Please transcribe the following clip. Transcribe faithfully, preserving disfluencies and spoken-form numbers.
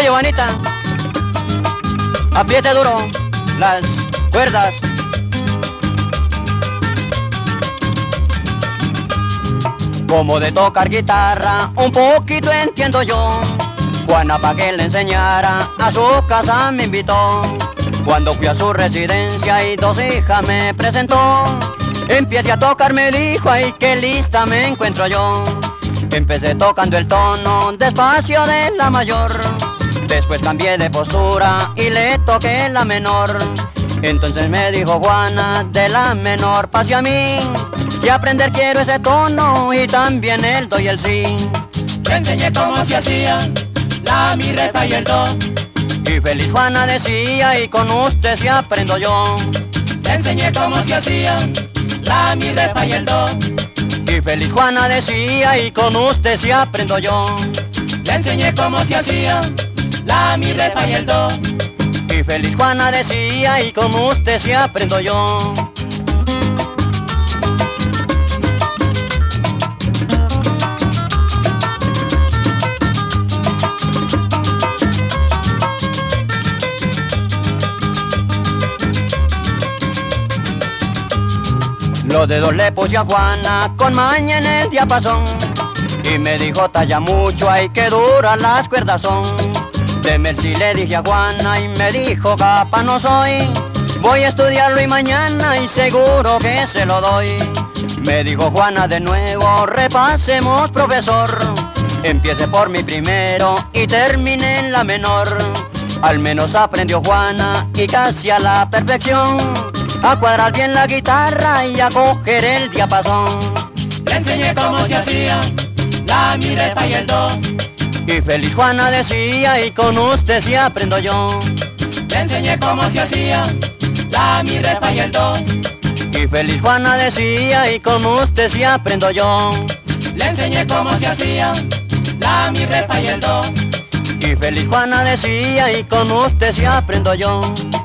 Juanita, apriete duro las cuerdas. Como de tocar guitarra, un poquito entiendo yo. Juana pa' que le enseñara, a su casa me invitó. Cuando fui a su residencia y dos hijas me presentó, empiece a tocar me dijo, ay qué lista me encuentro yo. Empecé tocando el tono despacio de la mayor, después cambié de postura y le toqué la menor. Entonces me dijo Juana, de la menor pase a mí, y aprender quiero ese tono y también el do y el si. Le enseñé cómo se hacía la, mi, re, fa y el do. Y feliz Juana decía, y con usted sí aprendo yo. Le enseñé cómo se hacía la, mi, re, fa y el do. Y feliz Juana decía, y con usted sí aprendo yo. Le enseñé cómo se hacía la, mi, re, fa y el do. Y feliz Juana decía, y con usted sí aprendo yo. Los dedos le puse a Juana con maña en el diapasón, y me dijo talla mucho, ay que duras las cuerdas son. Deme el si le dije a Juana y me dijo capa no soy, voy a estudiarlo y mañana y seguro que se lo doy. Me dijo Juana de nuevo, repasemos profesor, empiece por mi primero y termine en la menor. Al menos aprendió Juana y casi a la perfección, a cuadrar bien la guitarra y a coger el diapasón. Le enseñé cómo se hacía la, mi, re, fa y el do. Y feliz Juana decía, y con usted sí aprendo yo. Le enseñé cómo se hacía la, mi, re, fa y el do. Y feliz Juana decía, y con usted sí aprendo yo. Le enseñé cómo se hacía la, mi, re, fa y el do. Y feliz Juana decía, y con usted sí aprendo yo.